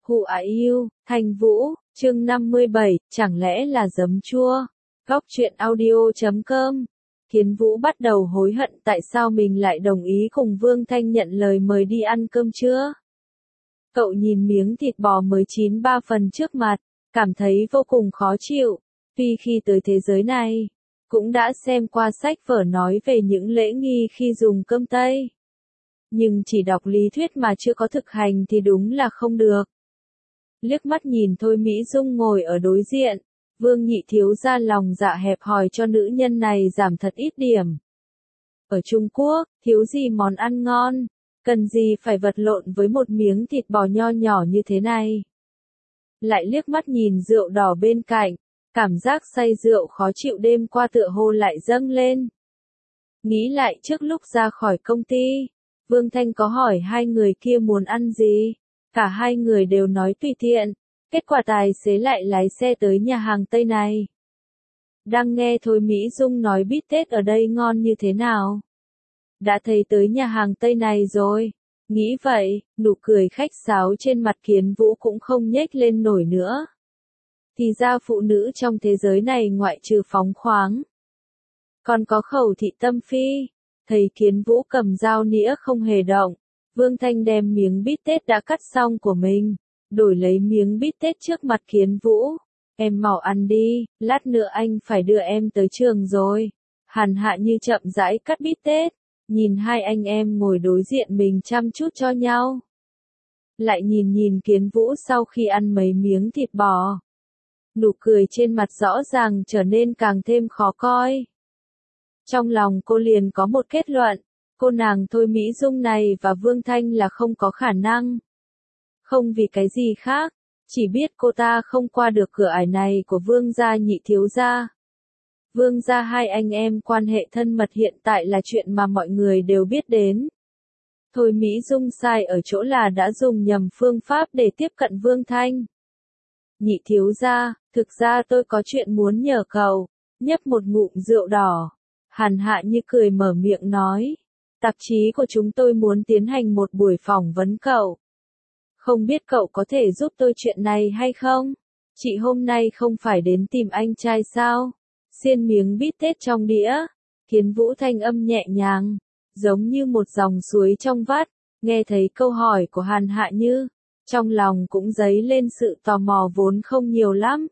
Who are you, Thanh Vũ, chương 57, chẳng lẽ là giấm chua? Góc truyện audio.com. Kiến Vũ bắt đầu hối hận tại sao mình lại đồng ý cùng Vương Thanh nhận lời mời đi ăn cơm trưa. Cậu nhìn miếng thịt bò mới chín 3 phần trước mặt, cảm thấy vô cùng khó chịu. Tuy khi tới thế giới này, cũng đã xem qua sách vở nói về những lễ nghi khi dùng cơm Tây. Nhưng chỉ đọc lý thuyết mà chưa có thực hành thì đúng là không được. Liếc mắt nhìn Thôi Mỹ Dung ngồi ở đối diện, Vương Nhị thiếu gia lòng dạ hẹp hòi cho nữ nhân này giảm thật ít điểm. Ở Trung Quốc, thiếu gì món ăn ngon, cần gì phải vật lộn với một miếng thịt bò nho nhỏ như thế này. Lại liếc mắt nhìn rượu đỏ bên cạnh, cảm giác say rượu khó chịu đêm qua tựa hồ lại dâng lên. Nghĩ lại trước lúc ra khỏi công ty, Vương Thanh có hỏi hai người kia muốn ăn gì, cả hai người đều nói tùy tiện, kết quả tài xế lại lái xe tới nhà hàng Tây này. Đang nghe Thôi Mỹ Dung nói bít tết ở đây ngon như thế nào. Đã thấy tới nhà hàng Tây này rồi, nghĩ vậy, nụ cười khách sáo trên mặt Kiến Vũ cũng không nhếch lên nổi nữa. Thì ra phụ nữ trong thế giới này ngoại trừ phóng khoáng, còn có khẩu thị tâm phi. Thấy Kiến Vũ cầm dao nĩa không hề động, Vương Thanh đem miếng bít tết đã cắt xong của mình, đổi lấy miếng bít tết trước mặt Kiến Vũ. Em mau ăn đi, lát nữa anh phải đưa em tới trường rồi. Hàn Hạ Như chậm rãi cắt bít tết, nhìn hai anh em ngồi đối diện mình chăm chút cho nhau. Lại nhìn Kiến Vũ sau khi ăn mấy miếng thịt bò. Nụ cười trên mặt rõ ràng trở nên càng thêm khó coi. Trong lòng cô liền có một kết luận, cô nàng Thôi Mỹ Dung này và Vương Thanh là không có khả năng. Không vì cái gì khác, chỉ biết cô ta không qua được cửa ải này của Vương gia Nhị thiếu gia. Vương gia hai anh em quan hệ thân mật hiện tại là chuyện mà mọi người đều biết đến. Thôi Mỹ Dung sai ở chỗ là đã dùng nhầm phương pháp để tiếp cận Vương Thanh. Nhị thiếu gia, thực ra tôi có chuyện muốn nhờ cậu. Nhấp một ngụm rượu đỏ, Hàn Hạ Như cười mở miệng nói, tạp chí của chúng tôi muốn tiến hành một buổi phỏng vấn cậu. Không biết cậu có thể giúp tôi chuyện này hay không? Chị hôm nay không phải đến tìm anh trai sao? Xiên miếng bít tết trong đĩa, Kiến Vũ thanh âm nhẹ nhàng, giống như một dòng suối trong vắt. Nghe thấy câu hỏi của Hàn Hạ Như, trong lòng cũng dấy lên sự tò mò vốn không nhiều lắm.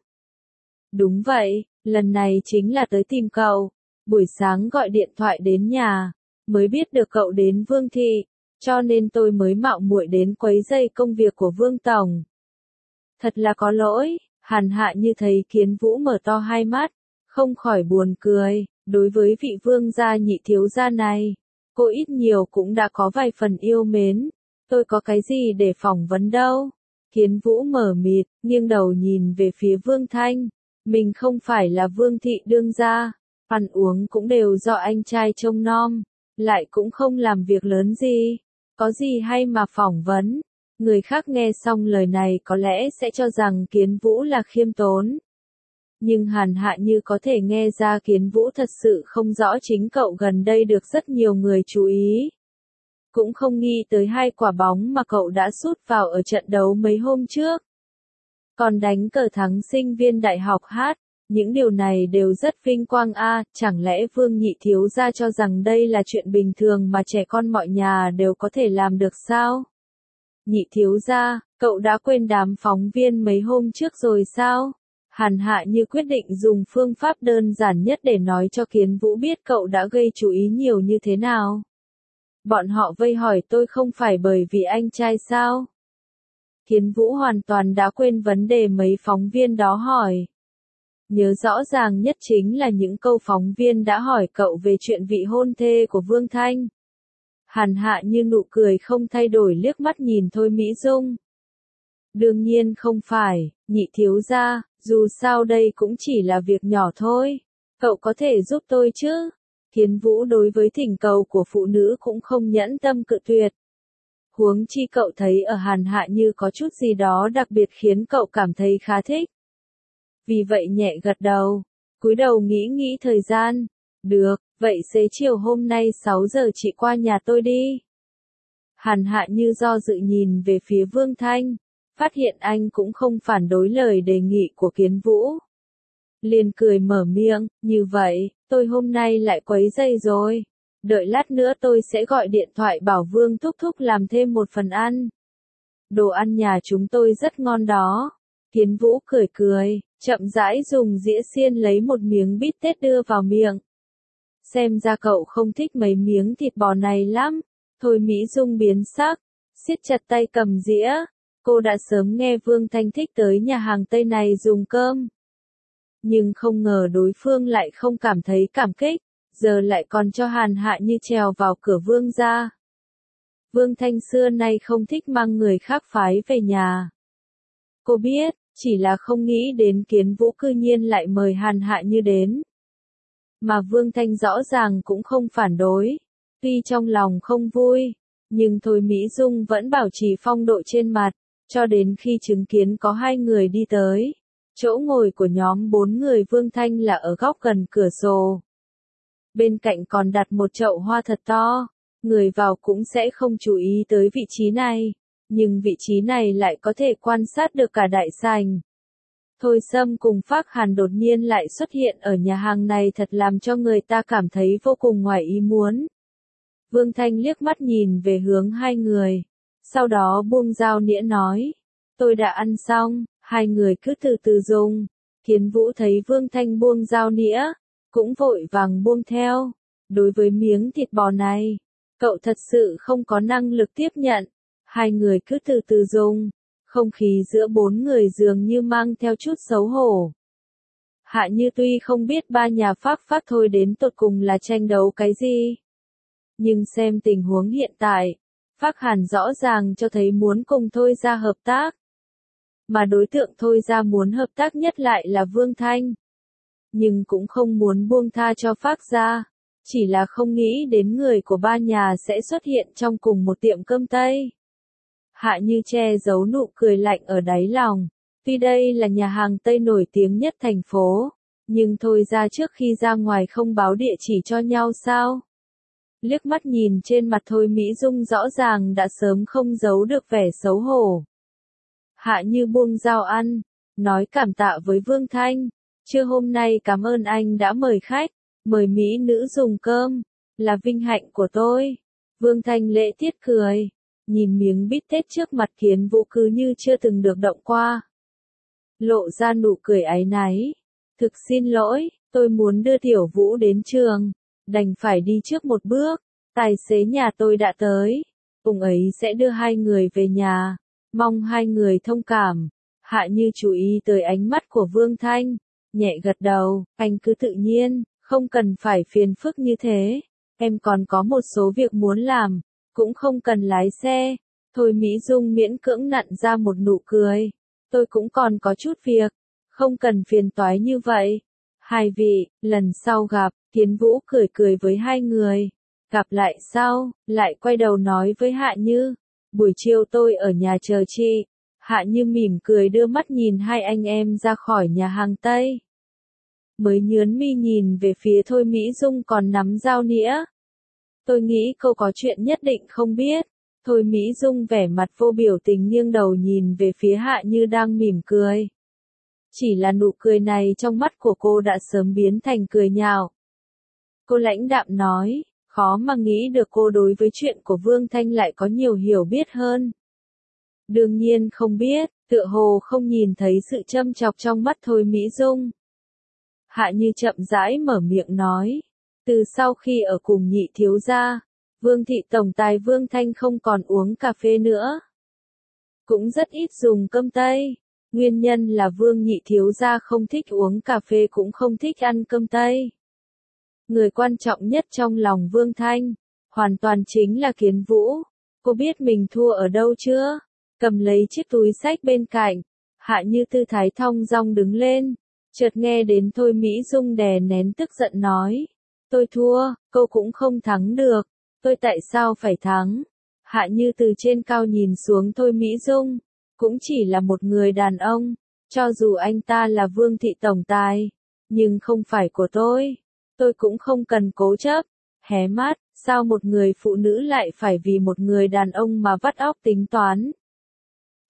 Đúng vậy, lần này chính là tới tìm cậu. Buổi sáng gọi điện thoại đến nhà, mới biết được cậu đến Vương thị, cho nên tôi mới mạo muội đến quấy rầy công việc của Vương tổng. Thật là có lỗi. Hàn Hạ Như thấy Kiến Vũ mở to hai mắt, không khỏi buồn cười. Đối với vị Vương gia Nhị thiếu gia này, cô ít nhiều cũng đã có vài phần yêu mến. Tôi có cái gì để phỏng vấn đâu. Kiến Vũ mờ mịt, nghiêng đầu nhìn về phía Vương Thanh. Mình không phải là Vương thị đương gia, ăn uống cũng đều do anh trai trông nom, lại cũng không làm việc lớn gì, có gì hay mà phỏng vấn. Người khác nghe xong lời này có lẽ sẽ cho rằng Kiến Vũ là khiêm tốn. Nhưng Hàn Hạ Như có thể nghe ra Kiến Vũ thật sự không rõ chính cậu gần đây được rất nhiều người chú ý. Cũng không nghĩ tới hai quả bóng mà cậu đã sút vào ở trận đấu mấy hôm trước. Còn đánh cờ thắng sinh viên đại học hát, những điều này đều rất vinh quang a. Chẳng lẽ Vương Nhị thiếu gia cho rằng đây là chuyện bình thường mà trẻ con mọi nhà đều có thể làm được sao? Nhị thiếu gia, cậu đã quên đám phóng viên mấy hôm trước rồi sao? Hàn Hạ Như quyết định dùng phương pháp đơn giản nhất để nói cho Kiến Vũ biết cậu đã gây chú ý nhiều như thế nào. Bọn họ vây hỏi tôi không phải bởi vì anh trai sao? Kiến Vũ hoàn toàn đã quên vấn đề mấy phóng viên đó hỏi. Nhớ rõ ràng nhất chính là những câu phóng viên đã hỏi cậu về chuyện vị hôn thê của Vương Thanh. Hàn Hạ Như nụ cười không thay đổi liếc mắt nhìn Thôi Mỹ Dung. Đương nhiên không phải, Nhị thiếu gia, dù sao đây cũng chỉ là việc nhỏ thôi. Cậu có thể giúp tôi chứ? Kiến Vũ đối với thỉnh cầu của phụ nữ cũng không nhẫn tâm cự tuyệt. Huống chi cậu thấy ở Hàn Hạ Như có chút gì đó đặc biệt khiến cậu cảm thấy khá thích. Vì vậy nhẹ gật đầu, cúi đầu nghĩ thời gian. Được, vậy xế chiều hôm nay 6 giờ chị qua nhà tôi đi. Hàn Hạ Như do dự nhìn về phía Vương Thanh, phát hiện anh cũng không phản đối lời đề nghị của Kiến Vũ. Liền cười mở miệng, như vậy, tôi hôm nay lại quấy rầy rồi. Đợi lát nữa tôi sẽ gọi điện thoại bảo Vương thúc thúc làm thêm một phần ăn. Đồ ăn nhà chúng tôi rất ngon đó. Kiến Vũ cười cười, chậm rãi dùng dĩa xiên lấy một miếng bít tết đưa vào miệng. Xem ra cậu không thích mấy miếng thịt bò này lắm. Thôi Mỹ Dung biến sắc, siết chặt tay cầm dĩa. Cô đã sớm nghe Vương Thanh thích tới nhà hàng Tây này dùng cơm. Nhưng không ngờ đối phương lại không cảm thấy cảm kích, giờ lại còn cho Hàn Hạ Như trèo vào cửa Vương gia. Vương Thanh xưa nay không thích mang người khác phái về nhà. Cô biết, chỉ là không nghĩ đến Kiến Vũ cư nhiên lại mời Hàn Hạ Như đến. Mà Vương Thanh rõ ràng cũng không phản đối. Tuy trong lòng không vui, nhưng Thôi Mỹ Dung vẫn bảo trì phong độ trên mặt, cho đến khi chứng kiến có hai người đi tới. Chỗ ngồi của nhóm 4 người Vương Thanh là ở góc gần cửa sổ. Bên cạnh còn đặt một chậu hoa thật to. Người vào cũng sẽ không chú ý tới vị trí này, nhưng vị trí này lại có thể quan sát được cả đại sảnh. Thôi Sâm cùng Phác Hàn đột nhiên lại xuất hiện ở nhà hàng này thật làm cho người ta cảm thấy vô cùng ngoài ý muốn. Vương Thanh liếc mắt nhìn về hướng hai người, sau đó buông dao nĩa nói, tôi đã ăn xong, hai người cứ từ từ dùng. Kiến Vũ thấy Vương Thanh buông dao nĩa, cũng vội vàng buông theo. Đối với miếng thịt bò này, cậu thật sự không có năng lực tiếp nhận. Hai người cứ từ từ dùng. Không khí giữa bốn người dường như mang theo chút xấu hổ. Hạ Như tuy không biết ba nhà Phác Thôi đến tột cùng là tranh đấu cái gì. Nhưng xem tình huống hiện tại, Phác Hàn rõ ràng cho thấy muốn cùng Thôi ra hợp tác. Mà đối tượng Thôi ra muốn hợp tác nhất lại là Vương Thanh. Nhưng cũng không muốn buông tha cho Phác ra. Chỉ là không nghĩ đến người của ba nhà sẽ xuất hiện trong cùng một tiệm cơm Tây. Hạ Như che giấu nụ cười lạnh ở đáy lòng. Tuy đây là nhà hàng Tây nổi tiếng nhất thành phố, nhưng Thôi ra trước khi ra ngoài không báo địa chỉ cho nhau sao? Liếc mắt nhìn trên mặt Thôi Mỹ Dung rõ ràng đã sớm không giấu được vẻ xấu hổ. Hạ Như buông dao ăn, nói cảm tạ với Vương Thanh. Trưa hôm nay cảm ơn anh đã mời khách, mời mỹ nữ dùng cơm, là vinh hạnh của tôi. Vương Thanh lễ tiết cười, nhìn miếng bít tết trước mặt Kiến Vũ cứ như chưa từng được động qua. Lộ ra nụ cười áy náy. Thực xin lỗi, tôi muốn đưa Tiểu Vũ đến trường, đành phải đi trước một bước. Tài xế nhà tôi đã tới, ông ấy sẽ đưa hai người về nhà, mong hai người thông cảm. Hạ Như chú ý tới ánh mắt của Vương Thanh, nhẹ gật đầu, anh cứ tự nhiên, không cần phải phiền phức như thế. Em còn có một số việc muốn làm, cũng không cần lái xe. Thôi Mỹ Dung miễn cưỡng nặn ra một nụ cười. Tôi cũng còn có chút việc, không cần phiền toái như vậy. Hai vị, lần sau gặp, Kiến Vũ cười cười với hai người. Gặp lại sau, lại quay đầu nói với Hạ Như. Buổi chiều tôi ở nhà chờ chị. Hạ Như mỉm cười đưa mắt nhìn hai anh em ra khỏi nhà hàng Tây. Mới nhớn mi nhìn về phía Thôi Mỹ Dung còn nắm dao nĩa. Tôi nghĩ cô có chuyện nhất định không biết. Thôi Mỹ Dung vẻ mặt vô biểu tình nghiêng đầu nhìn về phía Hạ Như đang mỉm cười. Chỉ là nụ cười này trong mắt của cô đã sớm biến thành cười nhạo. Cô lãnh đạm nói, khó mà nghĩ được cô đối với chuyện của Vương Thanh lại có nhiều hiểu biết hơn. Đương nhiên không biết, tựa hồ không nhìn thấy sự châm chọc trong mắt Thôi Mỹ Dung. Hạ Như chậm rãi mở miệng nói, từ sau khi ở cùng nhị thiếu gia, Vương thị tổng tài Vương Thanh không còn uống cà phê nữa. Cũng rất ít dùng cơm Tây, nguyên nhân là Vương nhị thiếu gia không thích uống cà phê cũng không thích ăn cơm Tây. Người quan trọng nhất trong lòng Vương Thanh, hoàn toàn chính là Kiến Vũ. Cô biết mình thua ở đâu chưa? Cầm lấy chiếc túi xách bên cạnh, Hạ Như tư thái thong dong đứng lên, chợt nghe đến Thôi Mỹ Dung đè nén tức giận nói, tôi thua, cô cũng không thắng được, tôi tại sao phải thắng? Hạ Như từ trên cao nhìn xuống Thôi Mỹ Dung, cũng chỉ là một người đàn ông, cho dù anh ta là Vương thị tổng tài, nhưng không phải của tôi cũng không cần cố chấp. Hé mắt, sao một người phụ nữ lại phải vì một người đàn ông mà vắt óc tính toán?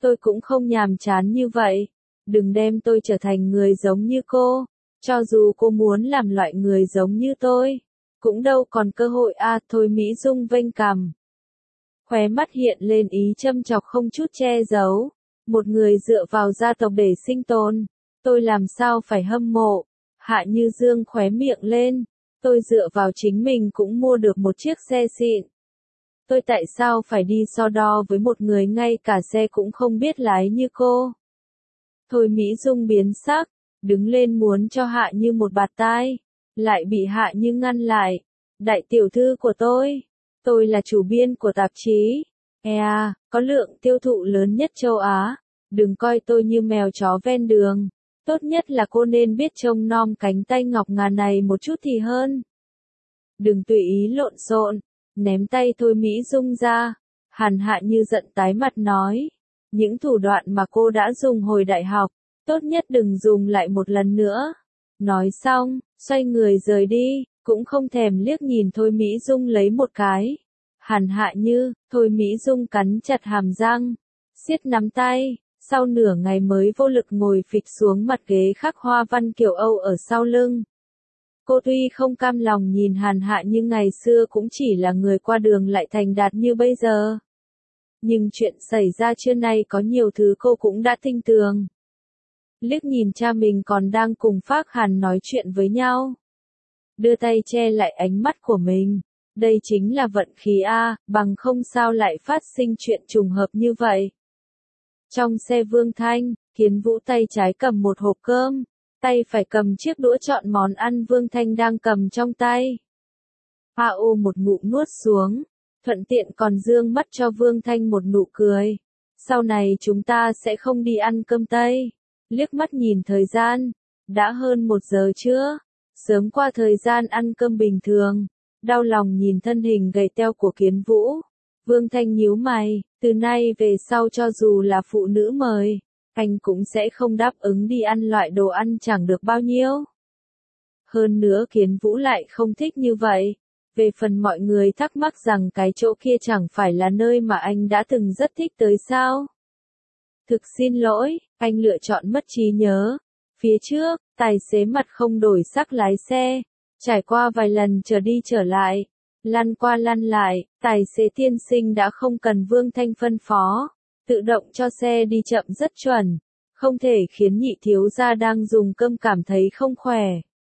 Tôi cũng không nhàm chán như vậy. Đừng đem tôi trở thành người giống như cô. Cho dù cô muốn làm loại người giống như tôi, cũng đâu còn cơ hội à, Thôi Mỹ Dung vênh cằm. Khóe mắt hiện lên ý châm chọc không chút che giấu. Một người dựa vào gia tộc để sinh tồn, tôi làm sao phải hâm mộ. Hạ Như Dương khóe miệng lên. Tôi dựa vào chính mình cũng mua được một chiếc xe xịn. Tôi tại sao phải đi so đo với một người ngay cả xe cũng không biết lái như cô. Thôi Mỹ Dung biến sắc, đứng lên muốn cho Hạ Như một bạt tai, lại bị Hạ Như ngăn lại. Đại tiểu thư của tôi là chủ biên của tạp chí EA, có lượng tiêu thụ lớn nhất châu Á. Đừng coi tôi như mèo chó ven đường. Tốt nhất là cô nên biết trông nom cánh tay ngọc ngà này một chút thì hơn. Đừng tùy ý lộn xộn. Ném tay Thôi Mỹ Dung ra. Hàn Hạ Như giận tái mặt nói. Những thủ đoạn mà cô đã dùng hồi đại học, tốt nhất đừng dùng lại một lần nữa. Nói xong, xoay người rời đi, cũng không thèm liếc nhìn Thôi Mỹ Dung lấy một cái. Hàn Hạ Như, Thôi Mỹ Dung cắn chặt hàm răng, siết nắm tay, sau nửa ngày mới vô lực ngồi phịch xuống mặt ghế khắc hoa văn kiểu Âu ở sau lưng. Cô tuy không cam lòng nhìn Hàn Hạ Như ngày xưa cũng chỉ là người qua đường lại thành đạt như bây giờ. Nhưng chuyện xảy ra trưa nay có nhiều thứ cô cũng đã tinh tường. Liếc nhìn cha mình còn đang cùng Phác Hàn nói chuyện với nhau. Đưa tay che lại ánh mắt của mình. Đây chính là vận khí a, bằng không sao lại phát sinh chuyện trùng hợp như vậy. Trong xe Vương Thanh, Kiến Vũ tay trái cầm một hộp cơm, tay phải cầm chiếc đũa chọn món ăn Vương Thanh đang cầm trong tay. A.O. một ngụm nuốt xuống, thuận tiện còn dương mắt cho Vương Thanh một nụ cười. Sau này chúng ta sẽ không đi ăn cơm Tây. Liếc mắt nhìn thời gian, đã hơn 1 giờ trưa, sớm qua thời gian ăn cơm bình thường. Đau lòng nhìn thân hình gầy teo của Kiến Vũ. Vương Thanh nhíu mày, từ nay về sau cho dù là phụ nữ mời, anh cũng sẽ không đáp ứng đi ăn loại đồ ăn chẳng được bao nhiêu. Hơn nữa Kiến Vũ lại không thích như vậy. Về phần mọi người thắc mắc rằng cái chỗ kia chẳng phải là nơi mà anh đã từng rất thích tới sao? Thực xin lỗi, anh lựa chọn mất trí nhớ. Phía trước, tài xế mặt không đổi sắc lái xe. Trải qua vài lần trở đi trở lại, lăn qua lăn lại, tài xế tiên sinh đã không cần Vương Thanh phân phó, tự động cho xe đi chậm rất chuẩn, không thể khiến nhị thiếu gia đang dùng cơm cảm thấy không khỏe.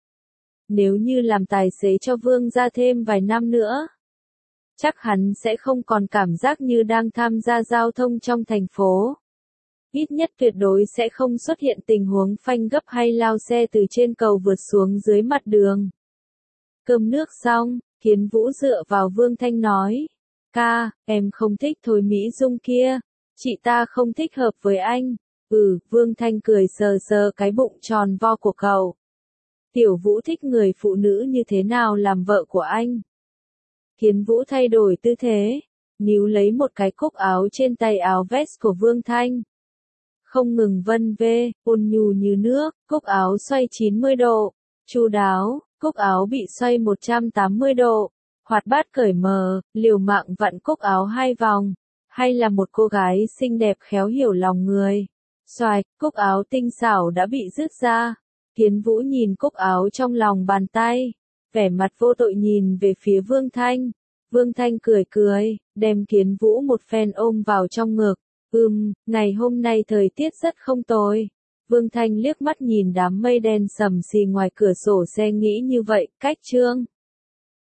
Nếu như làm tài xế cho Vương gia thêm vài năm nữa, chắc hắn sẽ không còn cảm giác như đang tham gia giao thông trong thành phố. Ít nhất tuyệt đối sẽ không xuất hiện tình huống phanh gấp hay lao xe từ trên cầu vượt xuống dưới mặt đường. Cơm nước xong, Kiến Vũ dựa vào Vương Thanh nói. Ca, em không thích Thôi Mỹ Dung kia. Chị ta không thích hợp với anh. Vương Thanh cười sờ sờ cái bụng tròn vo của cậu. Tiểu Vũ thích người phụ nữ như thế nào làm vợ của anh? Kiến Vũ thay đổi tư thế, níu lấy một cái cúc áo trên tay áo vest của Vương Thanh. Không ngừng vân vê, ôn nhu như nước, cúc áo xoay 90 độ, chu đáo. Cúc áo bị xoay 180 độ, hoạt bát cởi mở, liều mạng vặn cúc áo 2 vòng, hay là một cô gái xinh đẹp khéo hiểu lòng người. Xoài, cúc áo tinh xảo đã bị rứt ra. Kiến Vũ nhìn cúc áo trong lòng bàn tay, vẻ mặt vô tội nhìn về phía Vương Thanh. Vương Thanh cười cười, đem Kiến Vũ một phen ôm vào trong ngực. Ngày hôm nay thời tiết rất không tồi. Vương Thanh liếc mắt nhìn đám mây đen sầm xì ngoài cửa sổ xe nghĩ như vậy, cách chương.